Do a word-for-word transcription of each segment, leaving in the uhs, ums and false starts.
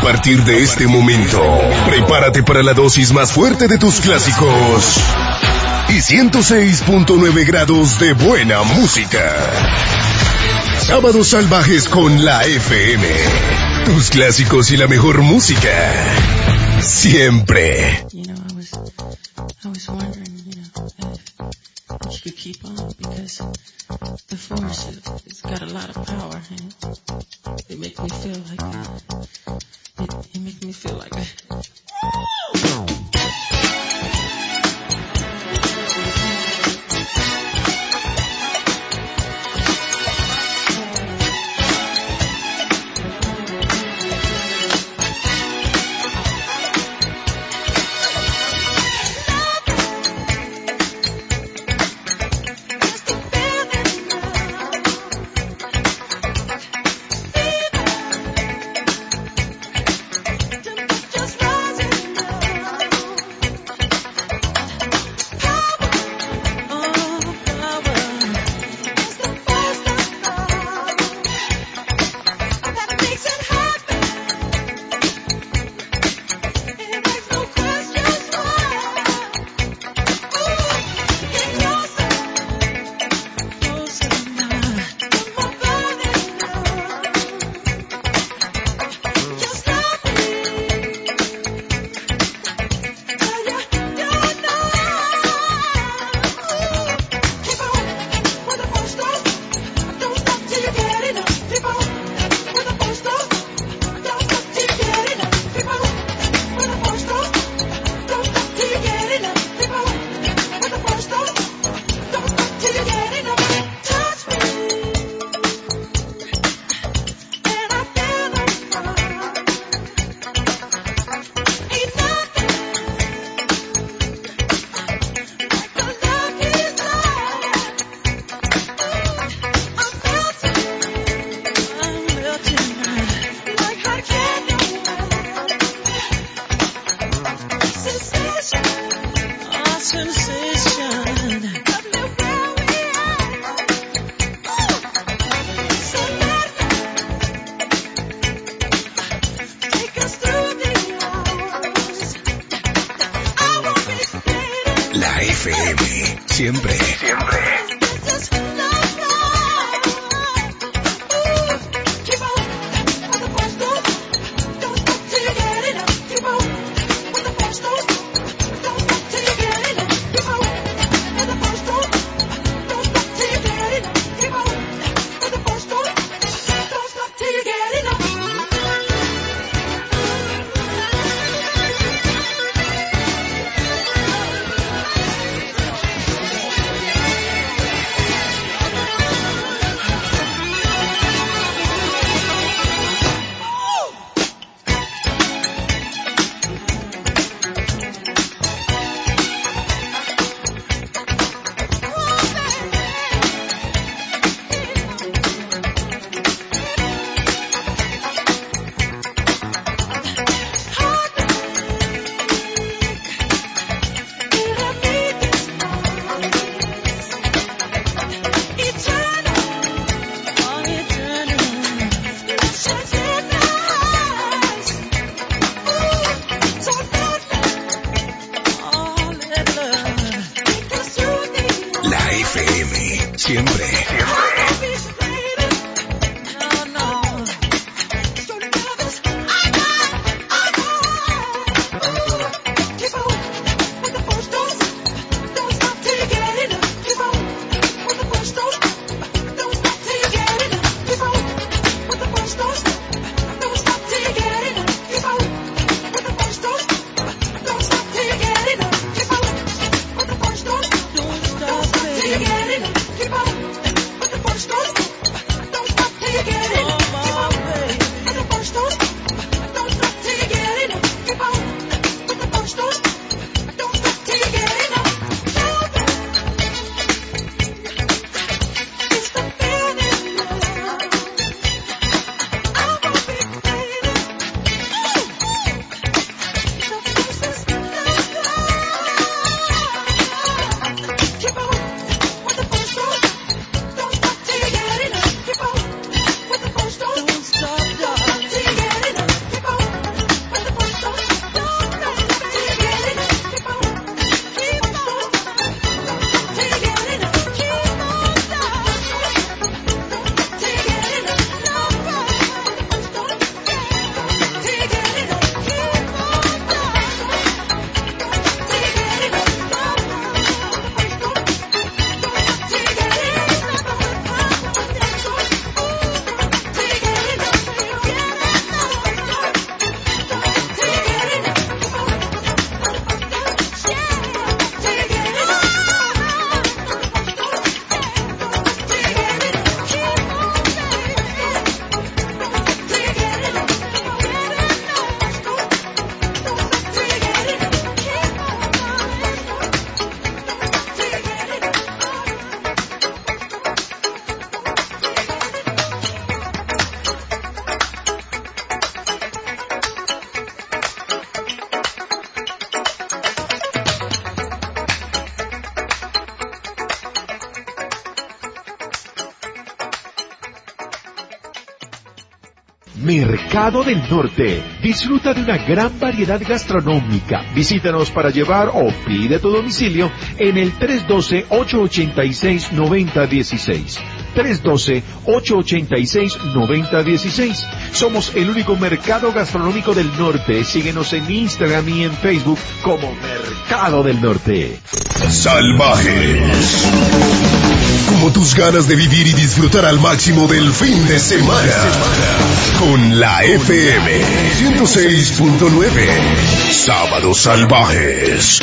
partir de este momento, prepárate para la dosis más fuerte de tus clásicos y ciento seis punto nueve grados de buena música. Sábados Salvajes con la F M. Tus clásicos y la mejor música. Siempre. You know, I was, I was wondering, you know, if, if you could keep on, because the force, it, it's got a lot of power, and it makes me feel like, it, it makes me feel like a, Siempre, siempre. Mercado del Norte. Disfruta de una gran variedad gastronómica. Visítanos para llevar o pide tu domicilio en el tres uno dos, ocho ocho seis, nueve cero uno seis. tres uno dos, ocho ocho seis, nueve cero uno seis. Somos el único mercado gastronómico del norte. Síguenos en Instagram y en Facebook como Mercado del Norte. Salvajes. Como tus ganas de vivir y disfrutar al máximo del fin de semana. Con la F M ciento seis punto nueve. Sábados Salvajes.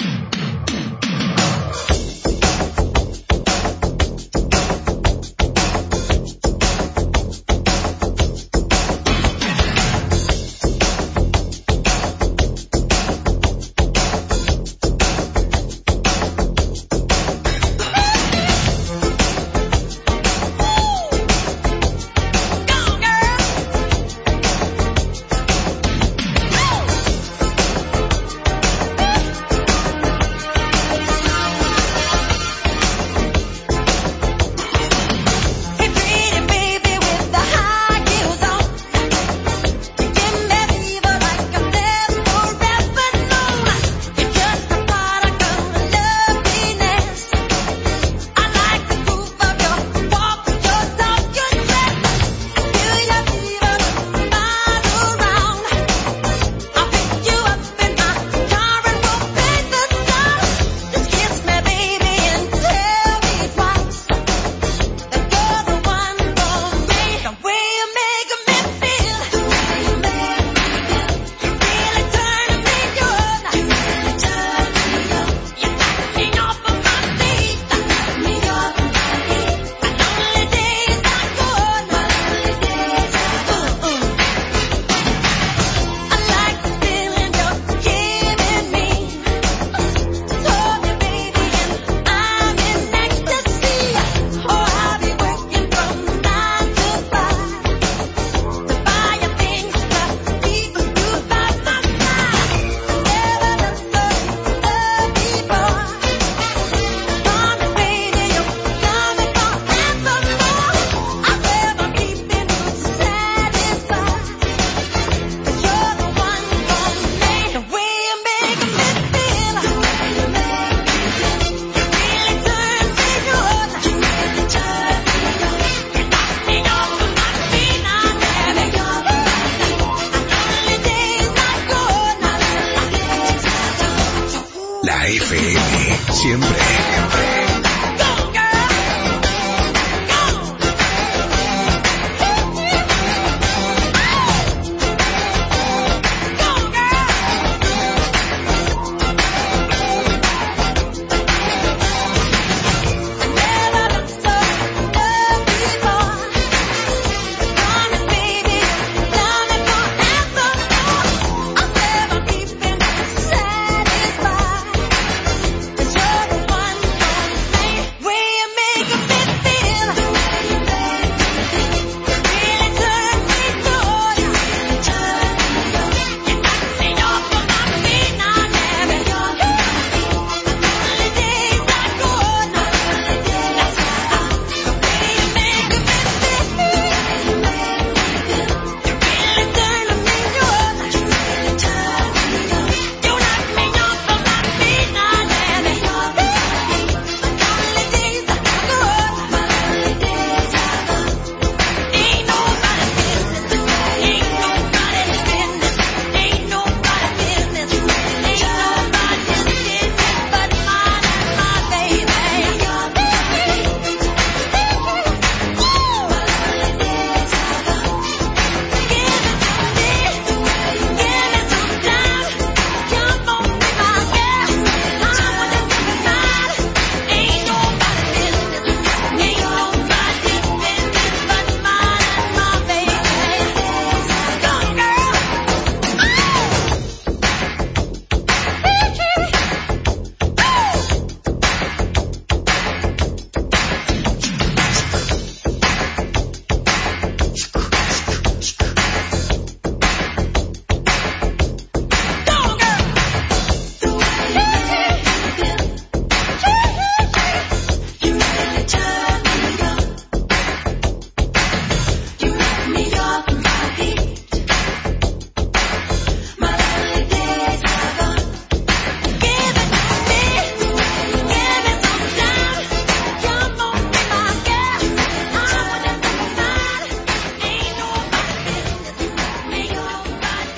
One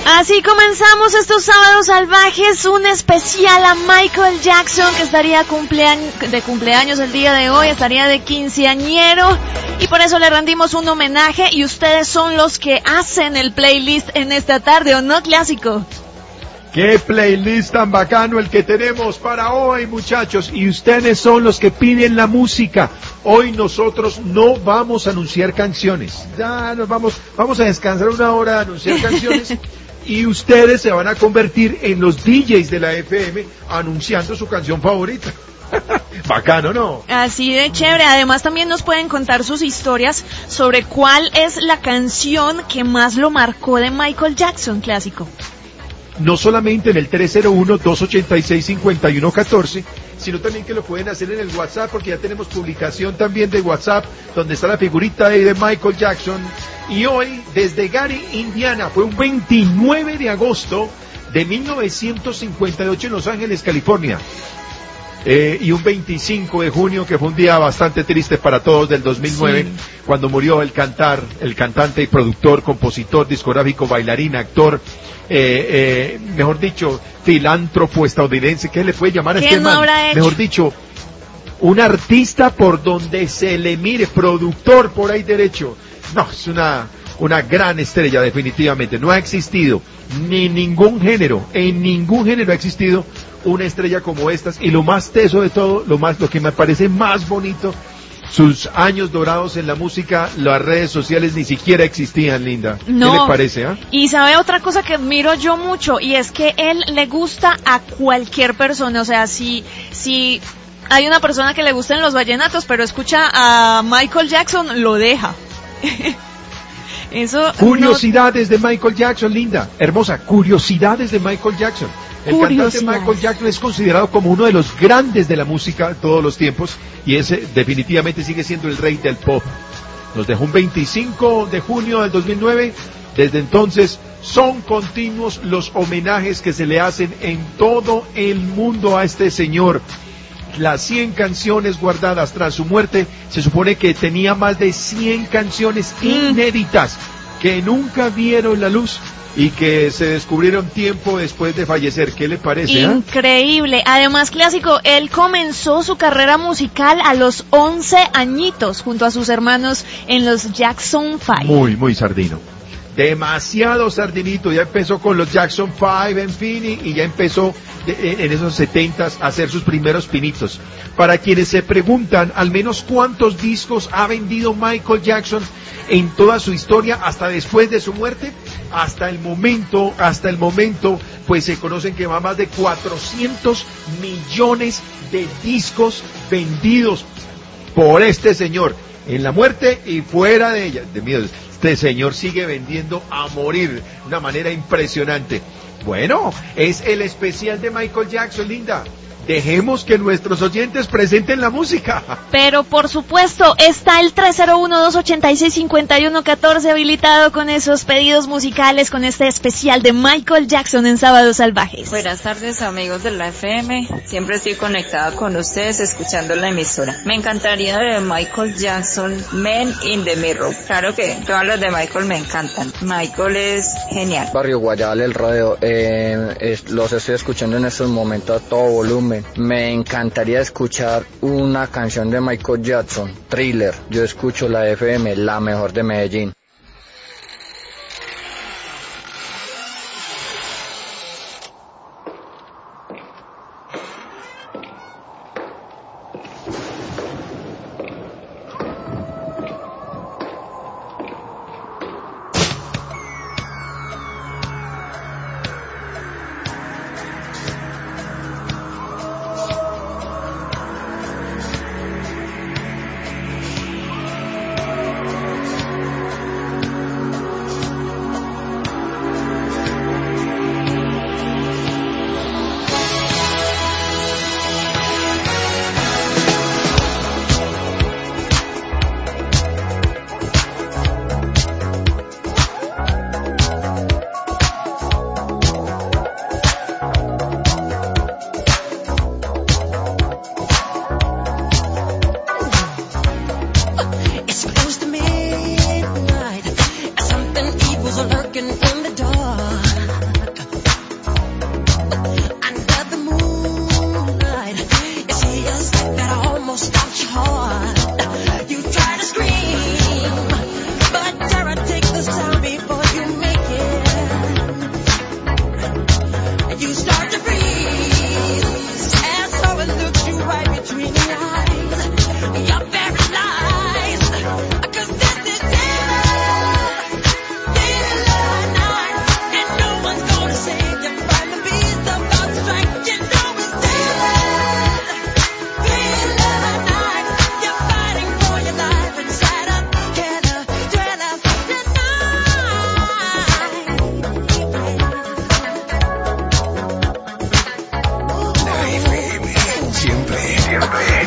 Así comenzamos estos sábados salvajes, un especial a Michael Jackson, que estaría cumpleaños, de cumpleaños el día de hoy, estaría de quinceañero, y por eso le rendimos un homenaje, y ustedes son los que hacen el playlist en esta tarde, ¿o no, Clásico? ¡Qué playlist tan bacano el que tenemos para hoy, muchachos! Y ustedes son los que piden la música. Hoy nosotros no vamos a anunciar canciones. Ya nos vamos, vamos a descansar una hora de anunciar canciones. Y ustedes se van a convertir en los D Js de la F M anunciando su canción favorita. Bacano, ¿no? Así de chévere. Además también nos pueden contar sus historias sobre cuál es la canción que más lo marcó de Michael Jackson, Clásico. No solamente en el tres cero uno, dos ocho seis, cinco uno uno cuatro, sino también que lo pueden hacer en el WhatsApp, porque ya tenemos publicación también de WhatsApp, donde está la figurita ahí de Michael Jackson. Y hoy, desde Gary, Indiana, fue un veintinueve de agosto de mil novecientos cincuenta y ocho en Los Ángeles, California. Eh, y un veinticinco de junio, que fue un día bastante triste para todos, del dos mil nueve, sí, cuando murió el cantar, el cantante y productor, compositor, discográfico, bailarín, actor, eh, eh, mejor dicho, filántropo estadounidense, ¿qué le puede llamar a este man? Mejor dicho, un artista por donde se le mire, productor por ahí derecho. No, es una, una gran estrella, definitivamente. No ha existido ni ningún género, en ningún género ha existido una estrella como estas, y lo más teso de todo, lo más, lo que me parece más bonito, sus años dorados en la música, las redes sociales ni siquiera existían, Linda. No. ¿Qué le parece, ah? Y sabe otra cosa que admiro yo mucho, y es que él le gusta a cualquier persona. O sea, si, si hay una persona que le gustan los vallenatos, pero escucha a Michael Jackson, lo deja. Eso. Curiosidades no... de Michael Jackson, Linda, hermosa, curiosidades de Michael Jackson. El cantante Michael Jackson es considerado como uno de los grandes de la música de todos los tiempos, y ese definitivamente sigue siendo el rey del pop. Nos dejó un veinticinco de junio del dos mil nueve. Desde entonces son continuos los homenajes que se le hacen en todo el mundo a este señor. Las cien canciones guardadas tras su muerte, se supone que tenía más de cien canciones inéditas que nunca vieron la luz y que se descubrieron tiempo después de fallecer. ¿Qué le parece? Increíble. ¿Eh? Además, Clásico, él comenzó su carrera musical a los once añitos junto a sus hermanos en los Jackson Five. Muy, muy sardino. Demasiado sardinito. Ya empezó con los Jackson Five, en fin, y, y ya empezó de, en esos setentas a hacer sus primeros pinitos. Para quienes se preguntan, al menos cuántos discos ha vendido Michael Jackson en toda su historia hasta después de su muerte, hasta el momento, hasta el momento, pues se conocen que va más de cuatrocientos millones de discos vendidos por este señor, en la muerte y fuera de ella. De miedo, este señor sigue vendiendo a morir de una manera impresionante. Bueno, es el especial de Michael Jackson, Linda. Dejemos que nuestros oyentes presenten la música. Pero por supuesto, está el tres cero uno, dos ocho seis, cinco uno uno cuatro habilitado con esos pedidos musicales, con este especial de Michael Jackson en Sábados Salvajes. Buenas tardes, amigos de la F M. Siempre estoy conectada con ustedes escuchando la emisora. Me encantaría de Michael Jackson, Men in the Mirror. Claro que todas las de Michael me encantan. Michael es genial. Barrio Guayal, el radio, eh, es, los estoy escuchando en estos momentos a todo volumen. Me encantaría escuchar una canción de Michael Jackson, Thriller. Yo escucho la F M, la mejor de Medellín.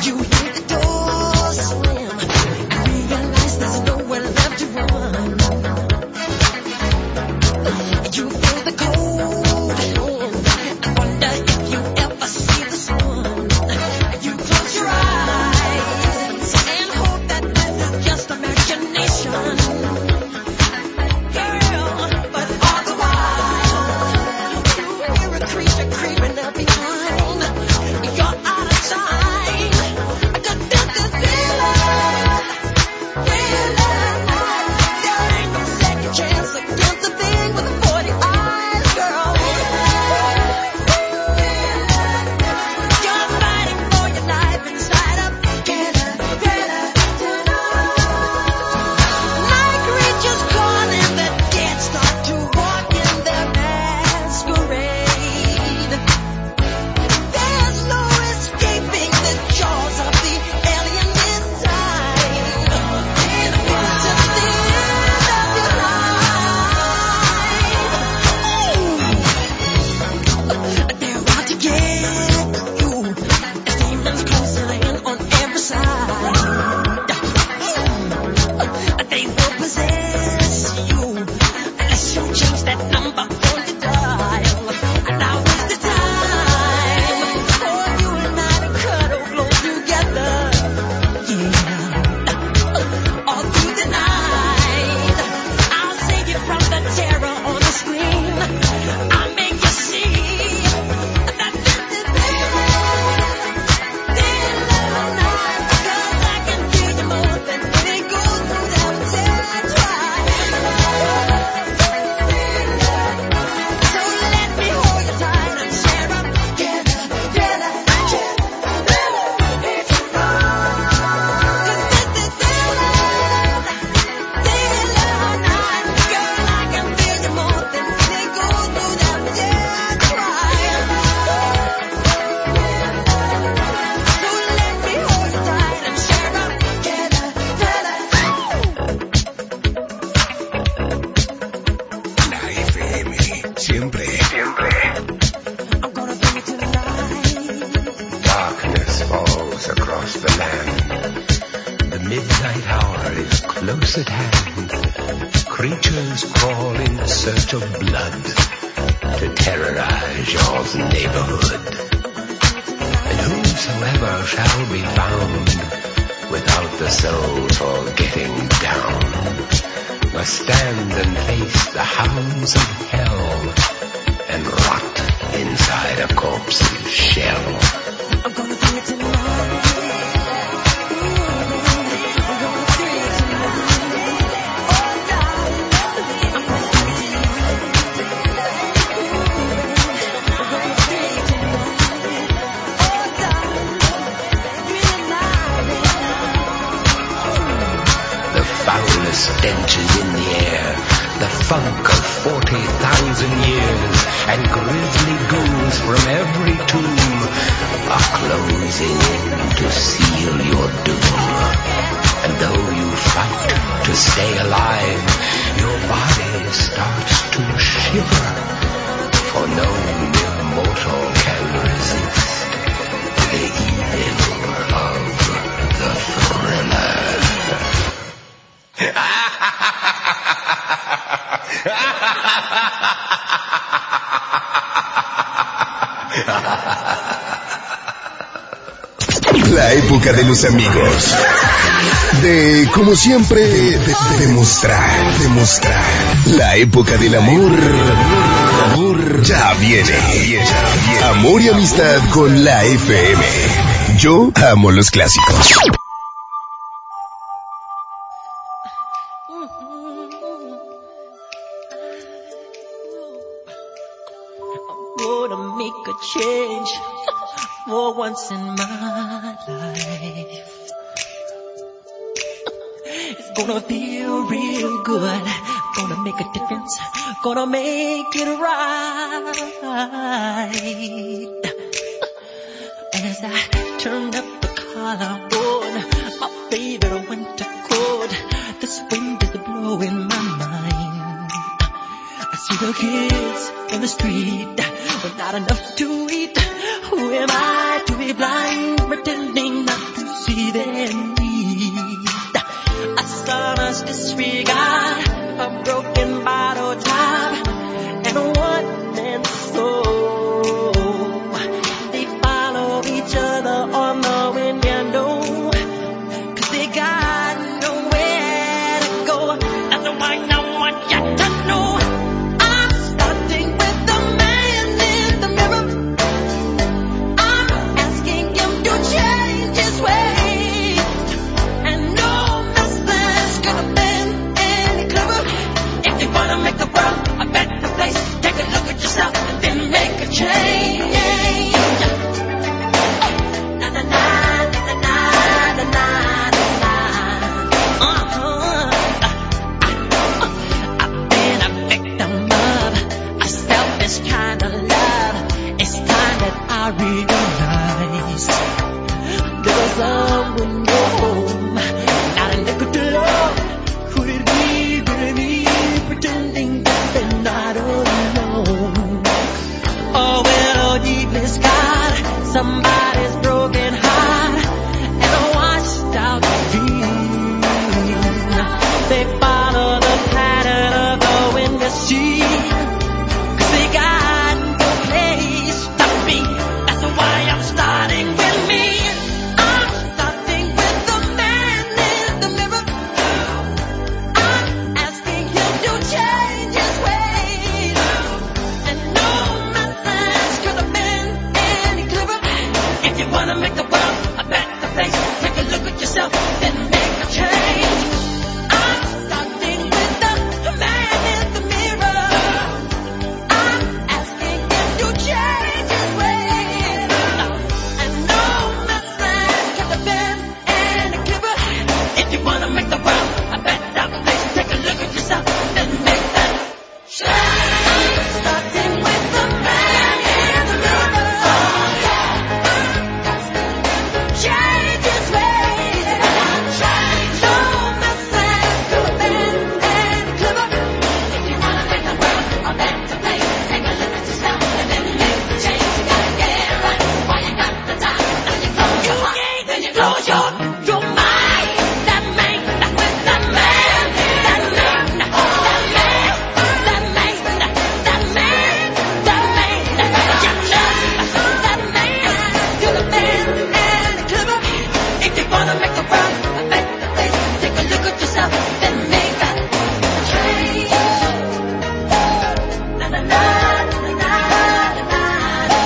La época de los amigos. De, como siempre, de, de, demostrar, demostrar. La época del amor. Amor ya viene. Amor y amistad con la F M. Yo amo los clásicos. Gonna make a change for once in my life. It's gonna feel real good. Gonna make a difference. Gonna make it right. As I turn up the collar on my favorite winter coat, this wind is blowing my mind. I see the kids in the street with not enough to eat. Who am I to be blind, pretending not to see their need. A sonorous disregard, a broken bottle top, and a one-man soul. They follow each other on the window, 'cause they got nowhere to go. That's why I want you to know. I'm starting with the man in the mirror. I'm asking him to change his ways, and no message could have been any clearer. If you wanna make the world a better place, take a look at yourself and then make a change. Na na na na na na na na. Uh-huh. I've been a victim of a selfish kind of love. It's time that I realize there's someone more home, not a nickel to love. Could it be really pretending that they're not alone? Oh, well, deep is God, somebody's broken heart, and a washed out dream. They follow the pattern of the wind to see, 'cause they got no place to be. That's why I'm starting with me. I'm starting with the man in the mirror. I'm asking him to change his ways, and no message could have been any clearer. If you wanna make the world a better place, take a look at yourself, then make a change. I'm starting with the man in the mirror. I'm asking him to change his ways, and no message could have been any clearer. If you wanna make the world a better place, take a look at yourself, then make that change. Starting with the man in the mirror. Change his ways, no message could have been any clearer. If you wanna make the world a better place, take a look at yourself and then make the change. You gotta get it right while you got the time. Now you close your heart, then you close your your mind. That man, that with that man, that man, that man, that man, that man, that man, that man could have been any clearer. If you wanna make the world a better place, take a look at yourself, then make that change. Na na na na na na na.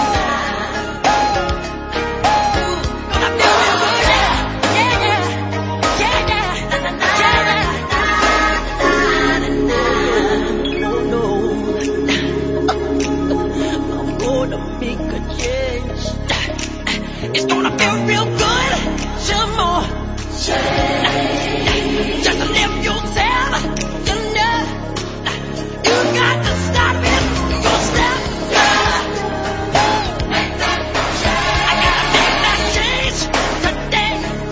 Gonna feel real good, yeah, yeah, yeah, yeah, yeah. Na na na na na na. No, no, I'm gonna make a change. It's gonna feel real good. Some more change. Just to live yourself. You know, you got to start with yourself. Make that change. I gotta make that change today.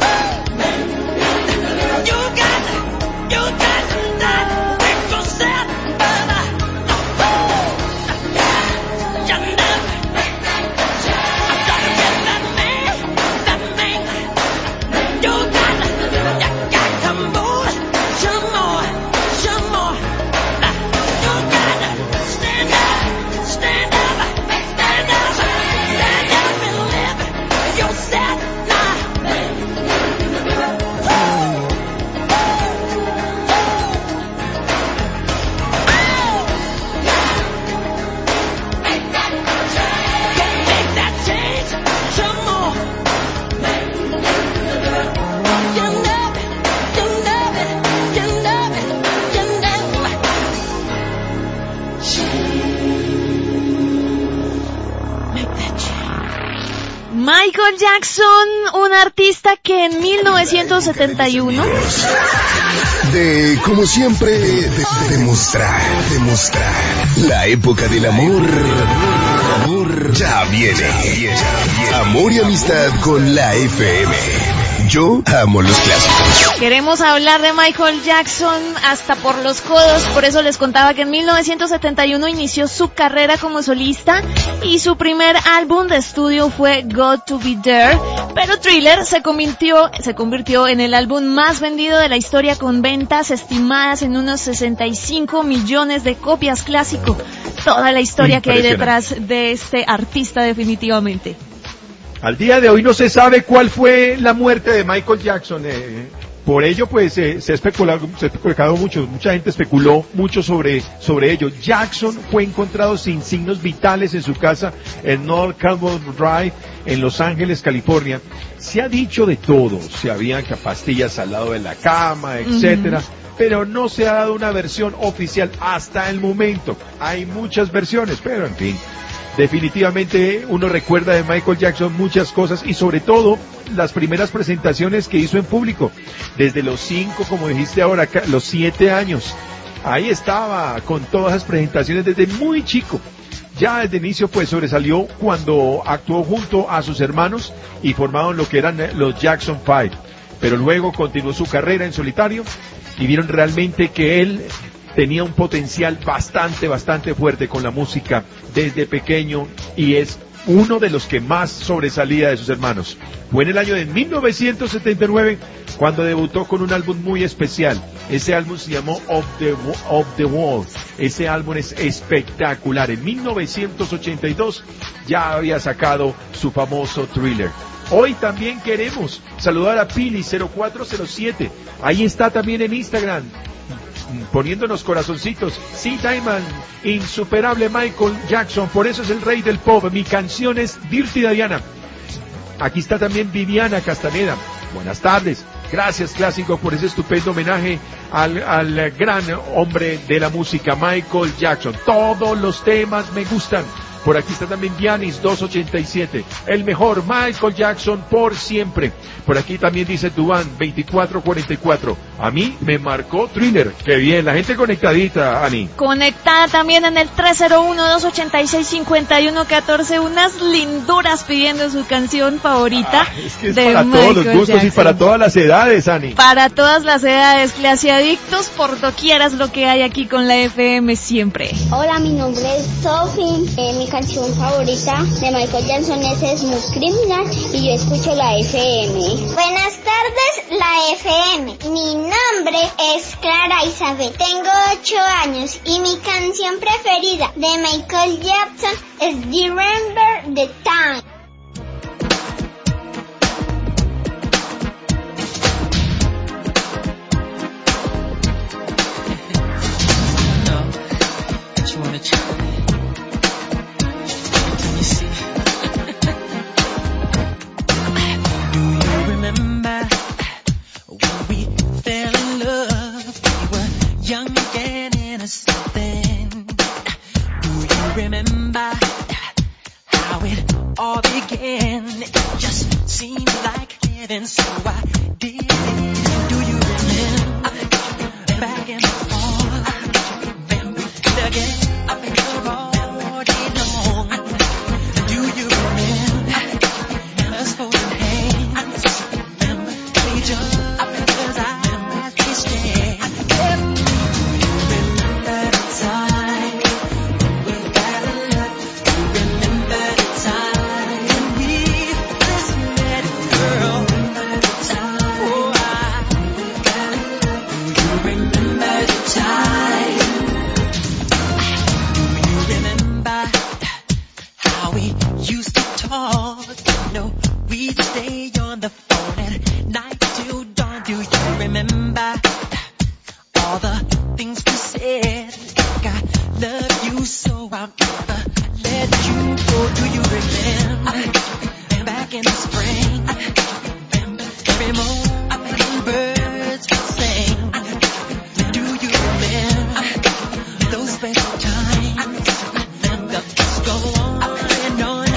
You got to, you got to start with yourself. You know, make that change. I'm starting with that man, that man. You got to, you got to move some more, some more. You got to stand up, stand up, stand up, stand up and live yourself now. Make that change. Make that change some more. You know it, you know it, you know it, you know it. Make that change. Michael Jackson, un artista que en mil novecientos setenta y uno De, como siempre, de- demostrar, demostrar. La época del amor, amor ya viene. Amor y amistad con la F M. Yo amo los clásicos. Queremos hablar de Michael Jackson hasta por los codos, por eso les contaba que en mil novecientos setenta y uno inició su carrera como solista y su primer álbum de estudio fue Got to Be There, pero Thriller se convirtió, se convirtió en el álbum más vendido de la historia con ventas estimadas en unos sesenta y cinco millones de copias. Clásico, toda la historia que hay detrás de este artista definitivamente. Al día de hoy no se sabe cuál fue la muerte de Michael Jackson. Eh, por ello, pues, eh, se ha especulado, se ha especulado mucho, mucha gente especuló mucho sobre, sobre ello. Jackson fue encontrado sin signos vitales en su casa en North Calvert Drive, en Los Ángeles, California. Se ha dicho de todo, se habían pastillas al lado de la cama, etcétera. Uh-huh. Pero no se ha dado una versión oficial hasta el momento. Hay muchas versiones, pero en fin. Definitivamente uno recuerda de Michael Jackson muchas cosas y sobre todo las primeras presentaciones que hizo en público. Desde los cinco, como dijiste ahora, los siete años. Ahí estaba con todas las presentaciones desde muy chico. Ya desde el inicio pues sobresalió cuando actuó junto a sus hermanos y formaron lo que eran los Jackson Five. Pero luego continuó su carrera en solitario y vieron realmente que él tenía un potencial bastante, bastante fuerte con la música desde pequeño y es uno de los que más sobresalía de sus hermanos. Fue en el año de mil novecientos setenta y nueve cuando debutó con un álbum muy especial. Ese álbum se llamó Off the, Off the Wall. Ese álbum es espectacular. En mil novecientos ochenta y dos ya había sacado su famoso Thriller. Hoy también queremos saludar a Pili cero cuatro cero siete. Ahí está también en Instagram, poniéndonos corazoncitos. Sí, Diamond, insuperable Michael Jackson, por eso es el rey del pop. Mi canción es Dirty Diana. Aquí está también Viviana Castaneda. Buenas tardes. Gracias, Clásico, por ese estupendo homenaje al, al gran hombre de la música, Michael Jackson. Todos los temas me gustan. Por aquí está también Giannis dos ochenta y siete. El mejor Michael Jackson por siempre. Por aquí también dice Dubán veinticuatro cuarenta y cuatro. A mí me marcó Thriller. Qué bien, la gente conectadita, Ani. Conectada también en el tres cero uno, dos ochenta y seis, cincuenta y uno catorce. Unas linduras pidiendo su canción favorita. Ah, es que es de para Michael todos los gustos Jackson. Y para todas las edades, Ani. Para todas las edades, clasiadictos, por doquieras lo que hay aquí con la F M siempre. Hola, mi nombre es Sophie. Eh, mi canción favorita de Michael Jackson es Smooth Criminal y yo escucho la F M. Buenas tardes, la F M. Mi nombre es Clara Isabel. Tengo ocho años y mi canción preferida de Michael Jackson es Remember the Time. Remember how it all began? It just seemed like heaven, so I did it. Do you remember back in the fall? Remember again up in the all day long? Do you remember us holding hands? Remember each other's eyes we stared? Do you remember the time? No, we'd stay on the phone at night till dawn. Do you remember all the things we said? Like I love you so I'll never let you go. Do you remember back in the spring? Remember every morning birds would sing? Do you remember those special times? Remember us go on and on.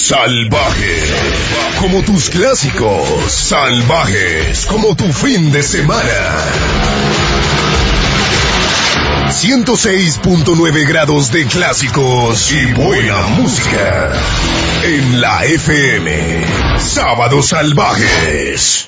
Salvaje, como tus clásicos. Salvajes, como tu fin de semana. ciento seis punto nueve grados de clásicos y buena música. En la F M. Sábados Salvajes.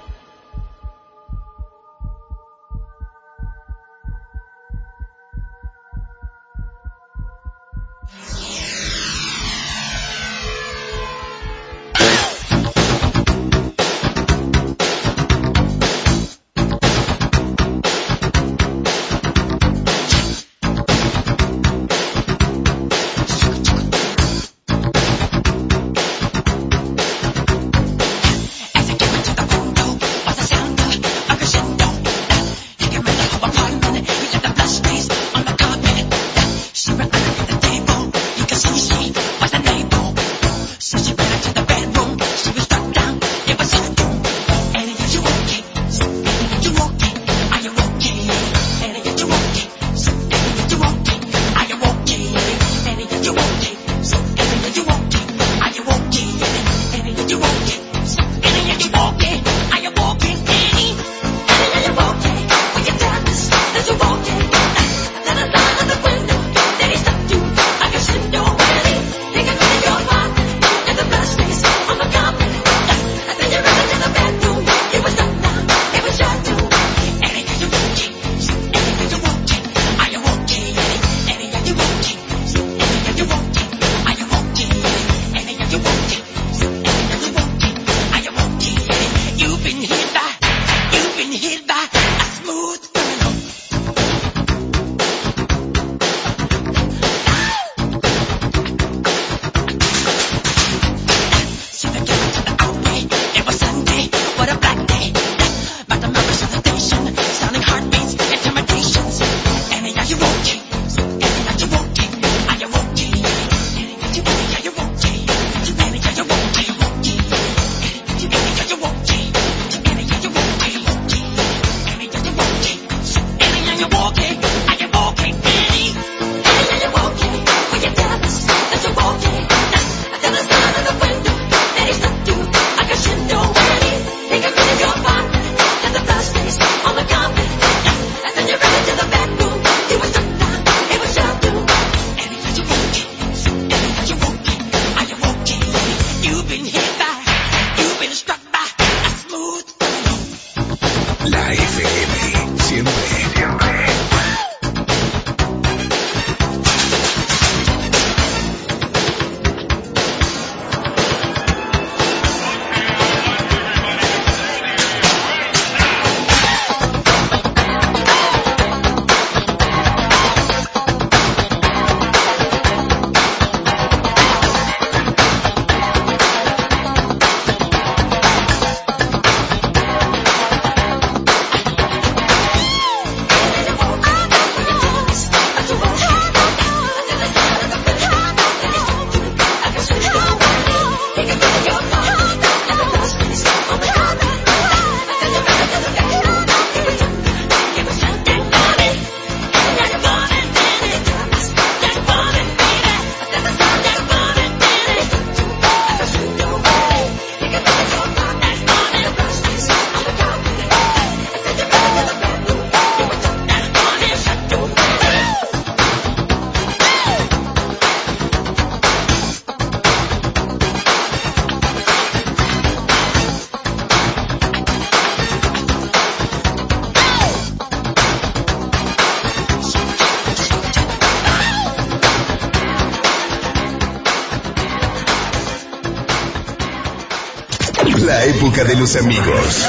La época de los amigos.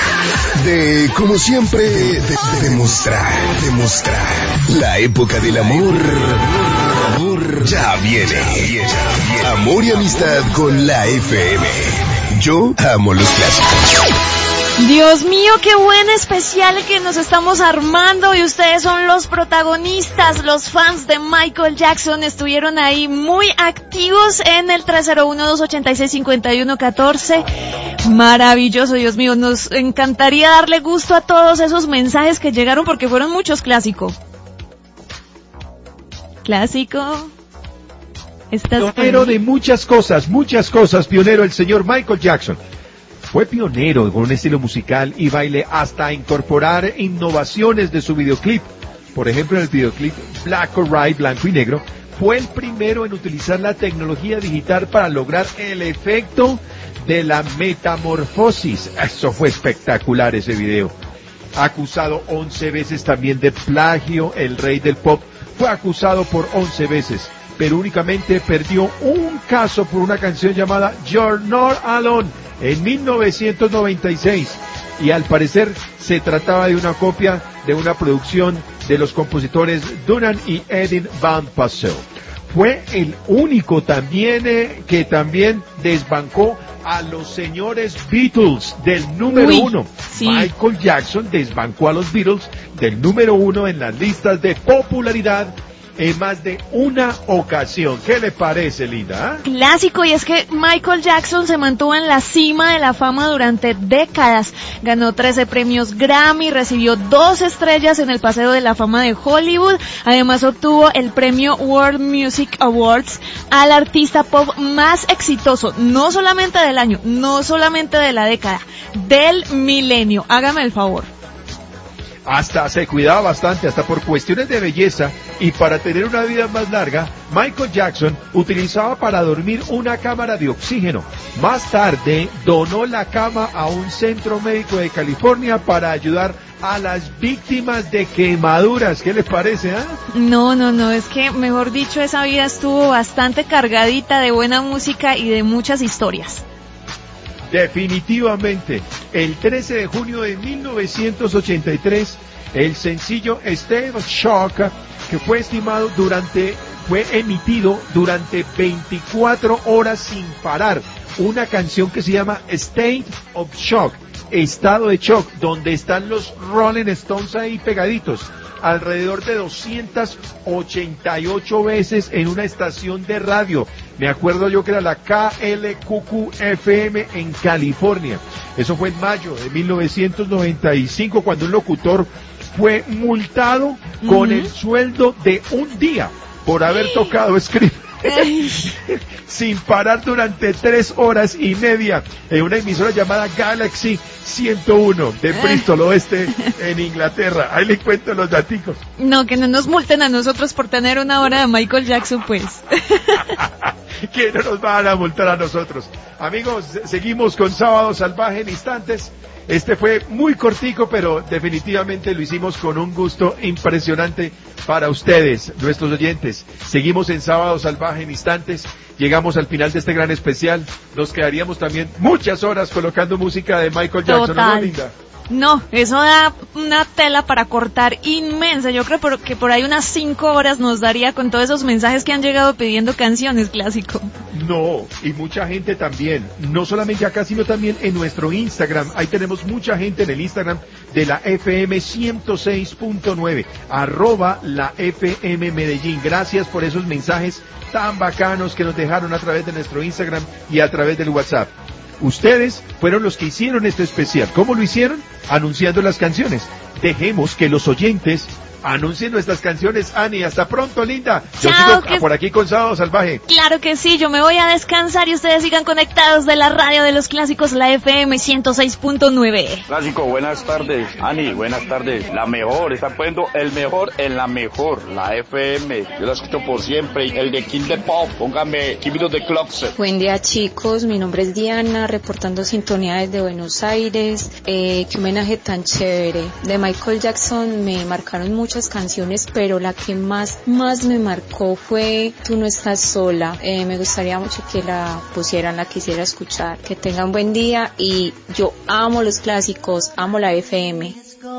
De, como siempre, de, de, demostrar, demostrar. La época del amor. Amor ya viene. Amor y amistad con la F M. Yo amo los clásicos. Dios mío, qué buen especial que nos estamos armando y ustedes son los protagonistas, los fans de Michael Jackson estuvieron ahí muy activos en el tres cero uno, dos ocho seis, cinco uno uno uno cuatro. Maravilloso, Dios mío, nos encantaría darle gusto a todos esos mensajes que llegaron porque fueron muchos. Clásico. Clásico. Estás pionero de muchas cosas, muchas cosas, pionero el señor Michael Jackson. Fue pionero con un estilo musical y baile hasta incorporar innovaciones de su videoclip. Por ejemplo, en el videoclip Black or White, blanco y negro, fue el primero en utilizar la tecnología digital para lograr el efecto de la metamorfosis. Eso fue espectacular ese video. Acusado once veces también de plagio, el rey del pop fue acusado por once veces, pero únicamente perdió un caso por una canción llamada You're Not Alone en mil novecientos noventa y seis. Y al parecer se trataba de una copia de una producción de los compositores Duran y Edin Van Passel. Fue el único también eh, que también desbancó a los señores Beatles del número Uy, uno. Sí. Michael Jackson desbancó a los Beatles del número uno en las listas de popularidad en más de una ocasión. ¿Qué le parece, Linda? ¿Eh? Clásico, y es que Michael Jackson se mantuvo en la cima de la fama durante décadas. Ganó trece premios Grammy, recibió dos estrellas en el Paseo de la Fama de Hollywood. Además obtuvo el premio World Music Awards al artista pop más exitoso, no solamente del año, no solamente de la década, del milenio. Hágame el favor. Hasta se cuidaba bastante, hasta por cuestiones de belleza, y para tener una vida más larga, Michael Jackson utilizaba para dormir una cámara de oxígeno. Más tarde, donó la cama a un centro médico de California para ayudar a las víctimas de quemaduras. ¿Qué les parece, ah? ¿eh? No, no, no, es que, mejor dicho, esa vida estuvo bastante cargadita de buena música y de muchas historias. Definitivamente, el trece de junio de mil novecientos ochenta y tres, el sencillo State of Shock, que fue estimado durante, fue emitido durante veinticuatro horas sin parar, una canción que se llama State of Shock, estado de shock, donde están los Rolling Stones ahí pegaditos, alrededor de doscientas ochenta y ocho veces en una estación de radio. Me acuerdo yo que era la K L Q Q F M en California. Eso fue en mayo de mil novecientos noventa y cinco, cuando un locutor fue multado uh-huh. con el sueldo de un día por haber tocado script sin parar durante tres horas y media en una emisora llamada Galaxy ciento uno de Bristol Oeste en Inglaterra. Ahí le cuento los daticos. No, que no nos multen a nosotros por tener una hora de Michael Jackson, pues. Que no nos van a multar a nosotros. Amigos, seguimos con Sábado Salvaje en instantes. Este fue muy cortico, pero definitivamente lo hicimos con un gusto impresionante para ustedes, nuestros oyentes. Seguimos en Sábado Salvaje en instantes. Llegamos al final de este gran especial. Nos quedaríamos también muchas horas colocando música de Michael Jackson. Total. ¿No, Linda? No, eso da una tela para cortar inmensa. Yo creo que por ahí unas cinco horas nos daría con todos esos mensajes que han llegado pidiendo canciones, Clásico. No, y mucha gente también, no solamente acá, sino también en nuestro Instagram. Ahí tenemos mucha gente en el Instagram de la F M ciento seis punto nueve, arroba la F M Medellín. Gracias por esos mensajes tan bacanos que nos dejaron a través de nuestro Instagram y a través del WhatsApp. Ustedes fueron los que hicieron este especial. ¿Cómo lo hicieron? Anunciando las canciones. Dejemos que los oyentes anuncien nuestras canciones. Ani, hasta pronto, Linda. Yo Chao, sigo que... por aquí con Sábado Salvaje. Claro que sí, yo me voy a descansar y ustedes sigan conectados de la radio de los clásicos, la F M ciento seis punto nueve. Clásico, buenas tardes. Ani, buenas tardes. La mejor, están poniendo el mejor en la mejor, la F M. Yo la escucho por siempre. El de King the Pop, póngame Give Me the Clocks. Buen día, chicos. Mi nombre es Diana, reportando sintonía desde Buenos Aires. Eh, qué homenaje tan chévere. De Michael Jackson me marcaron mucho canciones, pero la que más, más me marcó fue Tú no estás sola. Eh, me gustaría mucho que la pusieran, la quisiera escuchar. Que tengan buen día y yo amo los clásicos, amo la F M.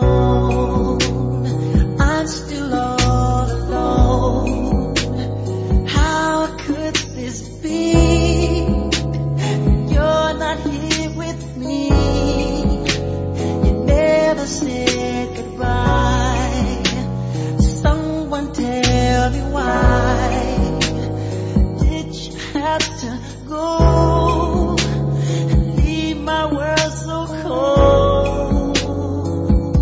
Tell me why did you have to go and leave my world so cold?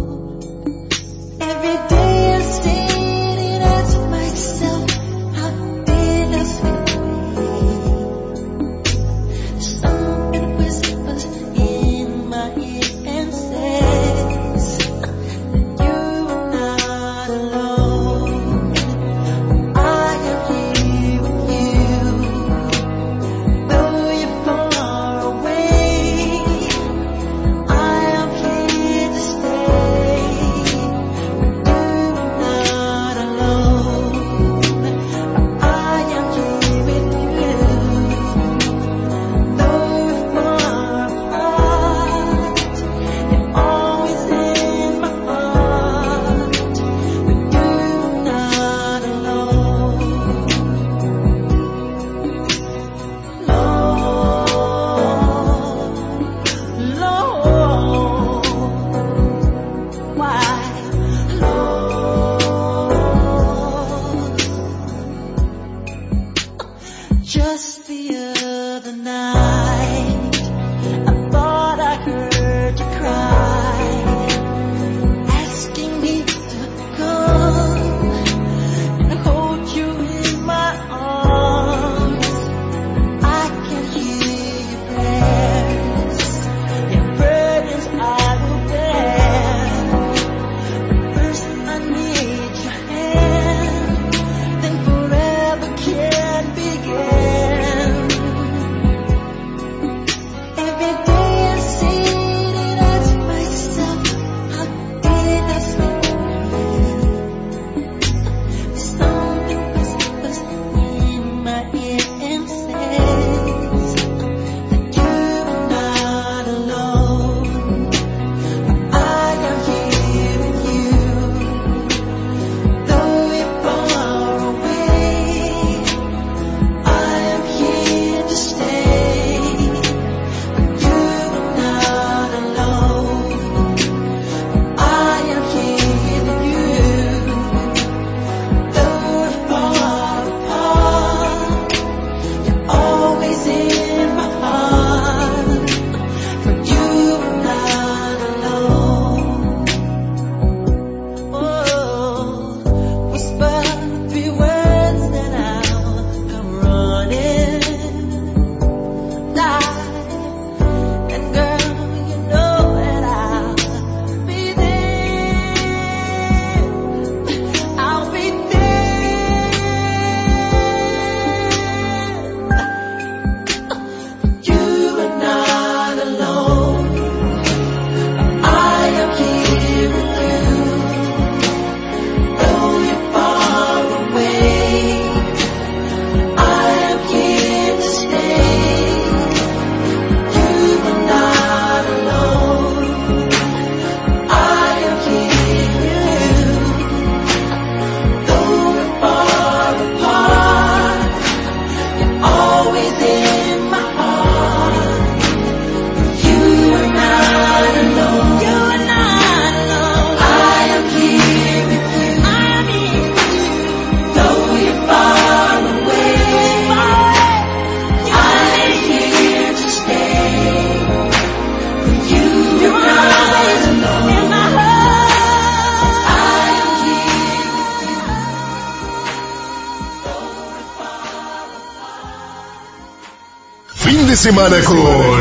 de semana con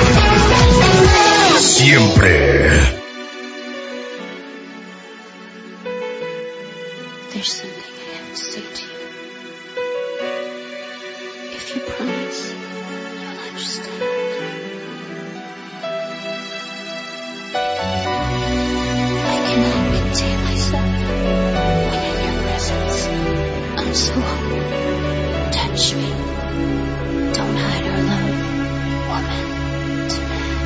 Siempre. There's something I have to say to you. If you promise, you'll understand. I cannot contain myself when in your presence. I'm so hungry. Touch me. Don't hide our love, woman to man.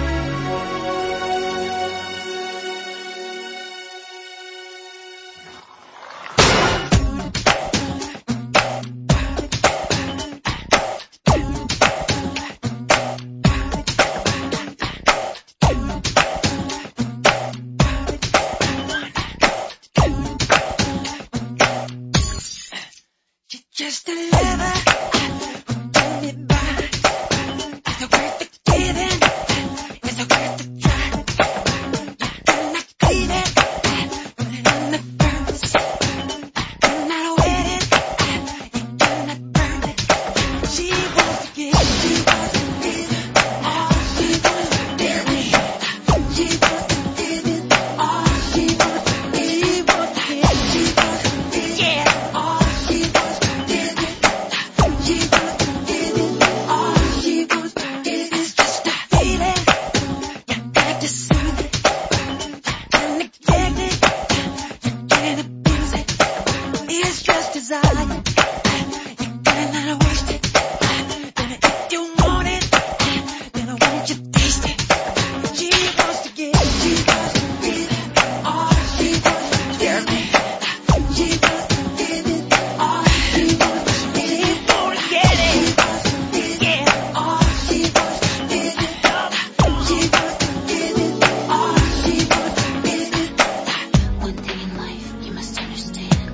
Just a lover, hold me by. Is it worth the giving? Is it worth the try? You cannot clean it, put it in the furnace. I'm not waiting, you cannot burn it. She wants to give, she wants to give it all. She wants to give me. She wants to give it all. She wants to give, she wants to give, she wants to give, yeah, all. She wants to give it. She wants to give it all. She wants to give it. It's just a feeling. You got to soothe it. You can neglect it. You can't abuse it. It's just desire. You cannot waste it. And if you want it, then I want you to taste it. She wants to give, she wants to give it all. She wants to give me. She wants to give it all. She wants to give it. Gonna get it. Yeah, all. She wants to give it all. She wants to give it all. She wants to give it. One thing in life you must understand.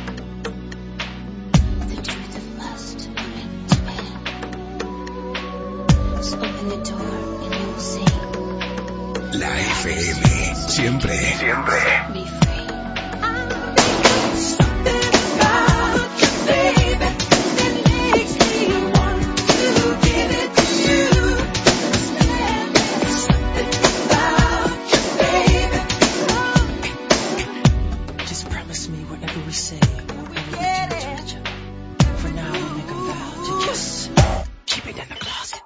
The truth of lust, woman to man. So open the door and you will see. La F M, siempre, siempre. Be free. Something about you, baby, that makes me want to give it to you. Something about you, baby. Just promise me whatever we say, whatever we do to each other. For now, we make a vow to just keep it in the closet.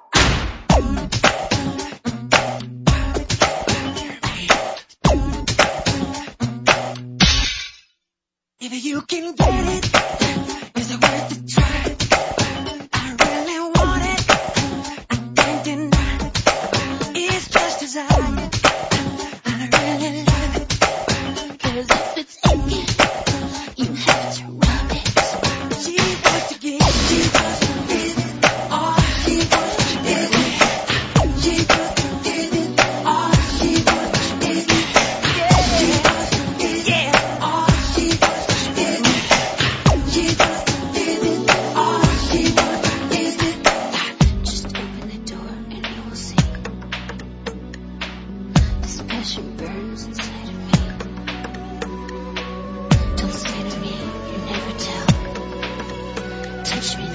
If you can get it, is it worth the try? I really want it, I can't deny. It's just desire, I really love it. 'Cause if it's aching, you have to rub it. She wants to give, she wants to give it all. She wants to give it. She wants to give it all. She wants to give it. Yeah, she wants to give it. Yeah, all. She wants to give it. She wants to give it all. She wants to give it. Just open the door and you will see. This passion burns inside of me. Don't say to me, you never tell. Touch me